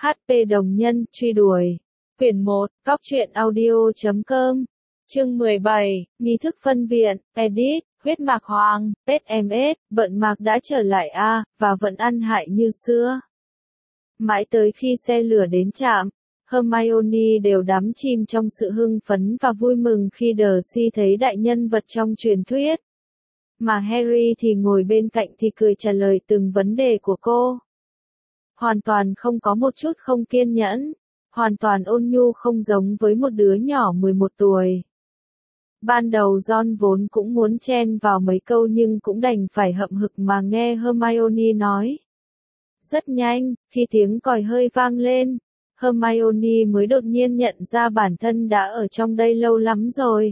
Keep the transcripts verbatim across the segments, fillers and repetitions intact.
hát pê Đồng Nhân, truy đuổi. Quyển một, góc truyện audio chấm com. Chương mười bảy, nghi thức phân viện, edit, huyết mạc hoàng, ét em ét, vận mạc đã trở lại a, và vẫn ăn hại như xưa. Mãi tới khi xe lửa đến trạm, Hermione đều đắm chìm trong sự hưng phấn và vui mừng khi Darcy thấy đại nhân vật trong truyền thuyết. Mà Harry thì ngồi bên cạnh thì cười trả lời từng vấn đề của cô. Hoàn toàn không có một chút không kiên nhẫn, hoàn toàn ôn nhu không giống với một đứa nhỏ mười một tuổi. Ban đầu Ron vốn cũng muốn chen vào mấy câu nhưng cũng đành phải hậm hực mà nghe Hermione nói. Rất nhanh, khi tiếng còi hơi vang lên, Hermione mới đột nhiên nhận ra bản thân đã ở trong đây lâu lắm rồi.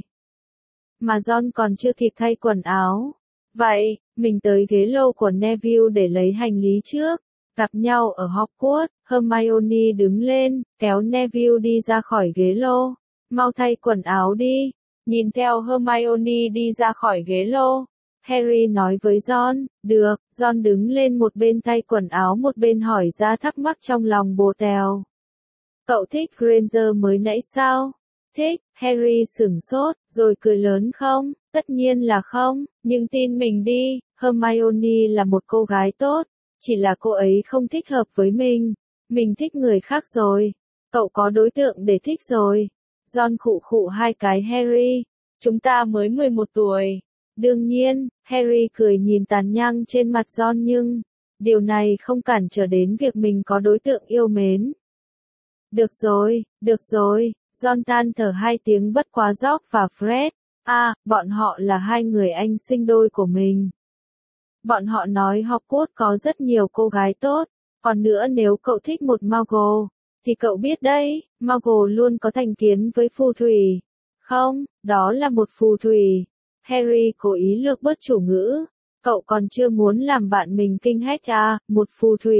Mà Ron còn chưa kịp thay quần áo. Vậy, mình tới ghế lô của Neville để lấy hành lý trước. Gặp nhau ở Hogwarts, Hermione đứng lên, kéo Neville đi ra khỏi ghế lô. Mau thay quần áo đi. Nhìn theo Hermione đi ra khỏi ghế lô, Harry nói với Ron, được, Ron đứng lên một bên thay quần áo một bên hỏi ra thắc mắc trong lòng bồ tèo. Cậu thích Granger mới nãy sao? Thích, Harry sửng sốt, rồi cười lớn không? Tất nhiên là không, nhưng tin mình đi, Hermione là một cô gái tốt, chỉ là cô ấy không thích hợp với mình. Mình thích người khác rồi. Cậu có đối tượng để thích rồi. Ron khụ khụ hai cái Harry. Chúng ta mới mười một tuổi. Đương nhiên, Harry cười nhìn tàn nhang trên mặt Ron nhưng, điều này không cản trở đến việc mình có đối tượng yêu mến. Được rồi, được rồi, Ron tan thở hai tiếng bất quá George và Fred. À, bọn họ là hai người anh sinh đôi của mình. Bọn họ nói Hogwarts có rất nhiều cô gái tốt, còn nữa nếu cậu thích một Muggle, thì cậu biết đấy, Muggle luôn có thành kiến với phù thủy. Không, đó là một phù thủy. Harry cố ý lược bớt chủ ngữ. Cậu còn chưa muốn làm bạn mình kinh hách à, một phù thủy.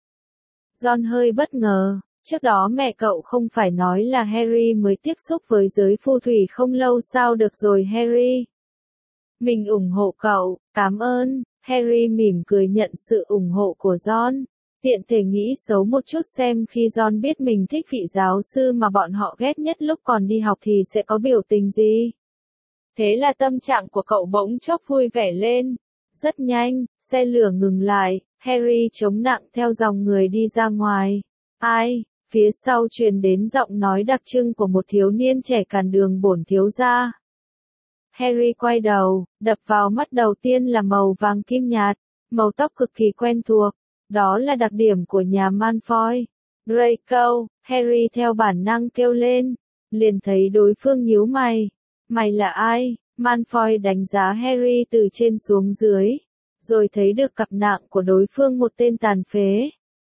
Ron hơi bất ngờ, trước đó mẹ cậu không phải nói là Harry mới tiếp xúc với giới phù thủy không lâu sao được rồi Harry. Mình ủng hộ cậu, cảm ơn. Harry mỉm cười nhận sự ủng hộ của Ron. Tiện thể nghĩ xấu một chút xem khi Ron biết mình thích vị giáo sư mà bọn họ ghét nhất lúc còn đi học thì sẽ có biểu tình gì. Thế là tâm trạng của cậu bỗng chốc vui vẻ lên. Rất nhanh, xe lửa ngừng lại, Harry chống nặng theo dòng người đi ra ngoài. Ai? Phía sau truyền đến giọng nói đặc trưng của một thiếu niên trẻ cản đường bổn thiếu gia. Harry quay đầu, đập vào mắt đầu tiên là màu vàng kim nhạt, màu tóc cực kỳ quen thuộc. Đó là đặc điểm của nhà Malfoy. Draco, Harry theo bản năng kêu lên, liền thấy đối phương nhíu mày. Mày là ai? Malfoy đánh giá Harry từ trên xuống dưới, rồi thấy được cặp nạng của đối phương một tên tàn phế.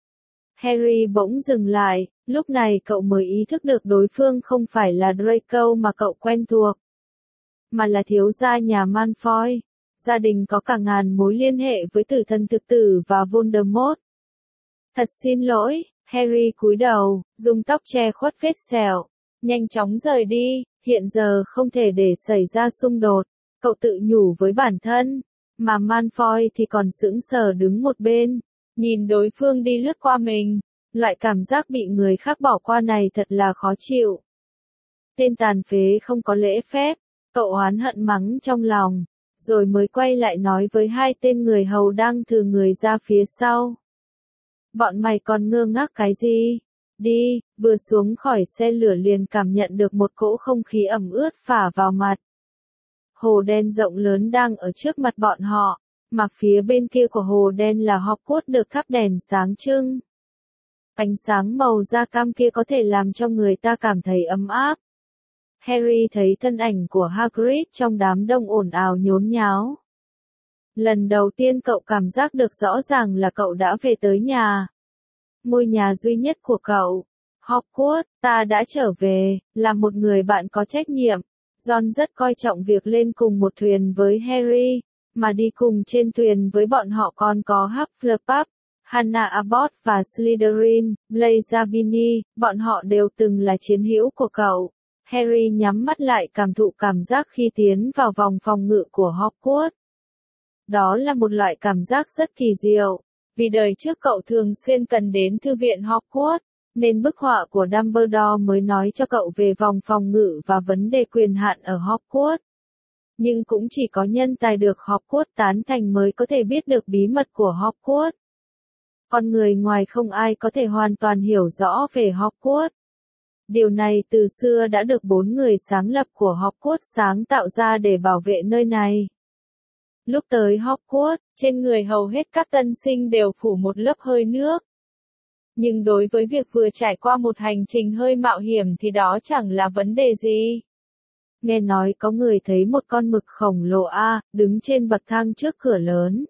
Harry bỗng dừng lại, lúc này cậu mới ý thức được đối phương không phải là Draco mà cậu quen thuộc, mà là thiếu gia nhà Malfoy. Gia đình có cả ngàn mối liên hệ với tử thần thực tử và Voldemort. Thật xin lỗi, Harry cúi đầu, dùng tóc che khuất vết sẹo, nhanh chóng rời đi, hiện giờ không thể để xảy ra xung đột, cậu tự nhủ với bản thân, mà Malfoy thì còn sững sờ đứng một bên, nhìn đối phương đi lướt qua mình, loại cảm giác bị người khác bỏ qua này thật là khó chịu. Tên tàn phế không có lễ phép, cậu oán hận mắng trong lòng. Rồi mới quay lại nói với hai tên người hầu đang thừ người ra phía sau. Bọn mày còn ngơ ngác cái gì? Đi, vừa xuống khỏi xe lửa liền cảm nhận được một cỗ không khí ẩm ướt phả vào mặt. Hồ đen rộng lớn đang ở trước mặt bọn họ, mà phía bên kia của hồ đen là Hogwarts được thắp đèn sáng trưng. Ánh sáng màu da cam kia có thể làm cho người ta cảm thấy ấm áp. Harry thấy thân ảnh của Hagrid trong đám đông ồn ào nhốn nháo. Lần đầu tiên cậu cảm giác được rõ ràng là cậu đã về tới nhà. Ngôi nhà duy nhất của cậu. Hogwarts, ta đã trở về, là một người bạn có trách nhiệm. Ron rất coi trọng việc lên cùng một thuyền với Harry, mà đi cùng trên thuyền với bọn họ còn có Hufflepuff, Hannah Abbott và Slytherin, Blaise Zabini, bọn họ đều từng là chiến hữu của cậu. Harry nhắm mắt lại cảm thụ cảm giác khi tiến vào vòng phòng ngự của Hogwarts. Đó là một loại cảm giác rất kỳ diệu, vì đời trước cậu thường xuyên cần đến thư viện Hogwarts, Nên bức họa của Dumbledore mới nói cho cậu về vòng phòng ngự và vấn đề quyền hạn ở Hogwarts. Nhưng cũng chỉ có nhân tài được Hogwarts tán thành mới có thể biết được bí mật của Hogwarts. Con người ngoài không ai có thể hoàn toàn hiểu rõ về Hogwarts. Điều này từ xưa đã được bốn người sáng lập của Hogwarts sáng tạo ra để bảo vệ nơi này. Lúc tới Hogwarts, trên người hầu hết các tân sinh đều phủ một lớp hơi nước. Nhưng đối với việc vừa trải qua một hành trình hơi mạo hiểm thì đó chẳng là vấn đề gì. Nghe nói có người thấy một con mực khổng lồ A, đứng trên bậc thang trước cửa lớn.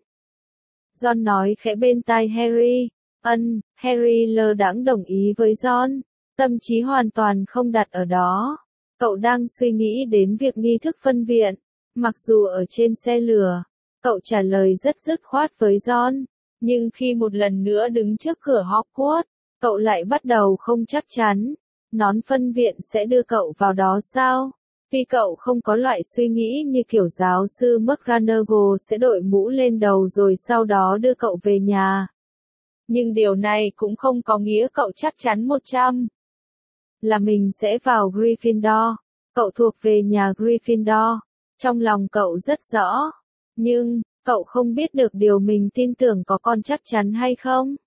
Ron nói khẽ bên tai Harry. Ân, Harry lơ đãng đồng ý với Ron. Tâm trí hoàn toàn không đặt ở đó. Cậu đang suy nghĩ đến việc nghi thức phân viện. Mặc dù ở trên xe lửa, cậu trả lời rất dứt khoát với Ron. Nhưng khi một lần nữa đứng trước cửa Hogwarts, cậu lại bắt đầu không chắc chắn. Nón phân viện sẽ đưa cậu vào đó sao? Vì cậu không có loại suy nghĩ như kiểu giáo sư McGonagall sẽ đội mũ lên đầu rồi sau đó đưa cậu về nhà. Nhưng điều này cũng không có nghĩa cậu chắc chắn một trăm là mình sẽ vào Gryffindor. Cậu thuộc về nhà Gryffindor. Trong lòng cậu rất rõ. Nhưng, cậu không biết được điều mình tin tưởng có còn chắc chắn hay không.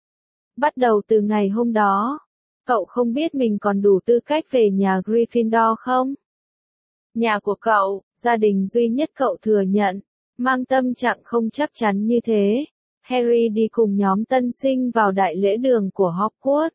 Bắt đầu từ ngày hôm đó, cậu không biết mình còn đủ tư cách về nhà Gryffindor không? Nhà của cậu, gia đình duy nhất cậu thừa nhận, mang tâm trạng không chắc chắn như thế. Harry đi cùng nhóm tân sinh vào đại lễ đường của Hogwarts.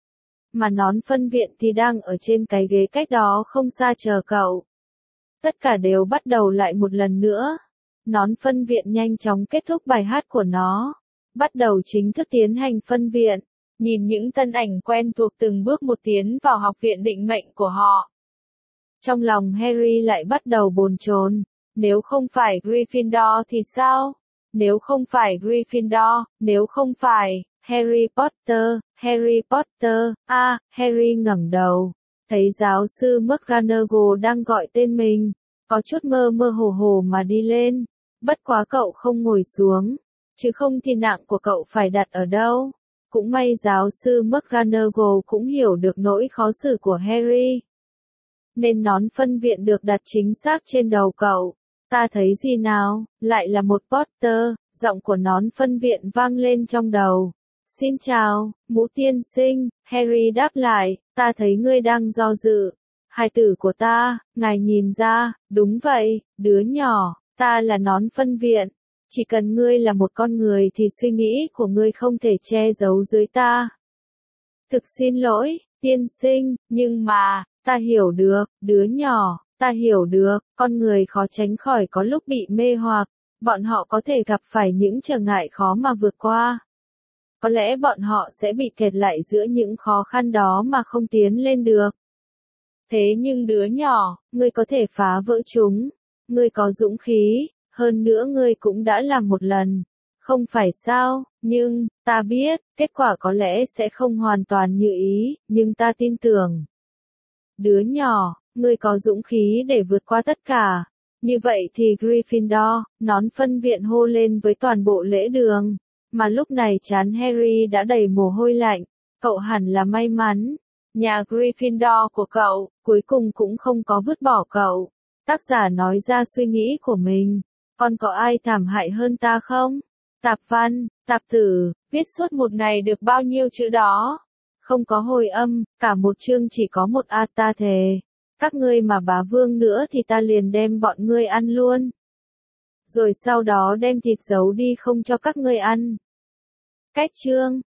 Mà nón phân viện thì đang ở trên cái ghế cách đó không xa chờ cậu. Tất cả đều bắt đầu lại một lần nữa. Nón phân viện nhanh chóng kết thúc bài hát của nó. Bắt đầu chính thức tiến hành phân viện. Nhìn những thân ảnh quen thuộc từng bước một tiến vào học viện định mệnh của họ. Trong lòng Harry lại bắt đầu bồn chồn. Nếu không phải Gryffindor thì sao? Nếu không phải Gryffindor, nếu không phải Harry Potter, Harry Potter, a, à, Harry ngẩng đầu, thấy giáo sư McGonagall đang gọi tên mình, có chút mơ mơ hồ hồ mà đi lên, bất quá cậu không ngồi xuống, chứ không thì nạng của cậu phải đặt ở đâu. Cũng may giáo sư McGonagall cũng hiểu được nỗi khó xử của Harry. Nên nón phân viện được đặt chính xác trên đầu cậu. Ta thấy gì nào, lại là một Potter, giọng của nón phân viện vang lên trong đầu. Xin chào, mũ tiên sinh, Harry đáp lại, ta thấy ngươi đang do dự. Hài tử của ta, ngài nhìn ra, đúng vậy, đứa nhỏ, ta là nón phân viện. Chỉ cần ngươi là một con người thì suy nghĩ của ngươi không thể che giấu dưới ta. Thực xin lỗi, tiên sinh, nhưng mà, ta hiểu được, đứa nhỏ, ta hiểu được, con người khó tránh khỏi có lúc bị mê hoặc, bọn họ có thể gặp phải những trở ngại khó mà vượt qua. Có lẽ bọn họ sẽ bị kẹt lại giữa những khó khăn đó mà không tiến lên được. Thế nhưng đứa nhỏ, ngươi có thể phá vỡ chúng, ngươi có dũng khí, hơn nữa ngươi cũng đã làm một lần, không phải sao, nhưng, ta biết, kết quả có lẽ sẽ không hoàn toàn như ý, nhưng ta tin tưởng. Đứa nhỏ, ngươi có dũng khí để vượt qua tất cả. Như vậy thì Gryffindor, nón phân viện hô lên với toàn bộ lễ đường. Mà lúc này trán Harry đã đầy mồ hôi lạnh. Cậu hẳn là may mắn. Nhà Gryffindor của cậu, cuối cùng cũng không có vứt bỏ cậu. Tác giả nói ra suy nghĩ của mình. Còn có ai thảm hại hơn ta không? Tạp văn, tạp tử, viết suốt một ngày được bao nhiêu chữ đó? Không có hồi âm, cả một chương chỉ có một a ta thề. Các ngươi mà bá vương nữa thì ta liền đem bọn ngươi ăn luôn. Rồi sau đó đem thịt giấu đi không cho các ngươi ăn. Cách chương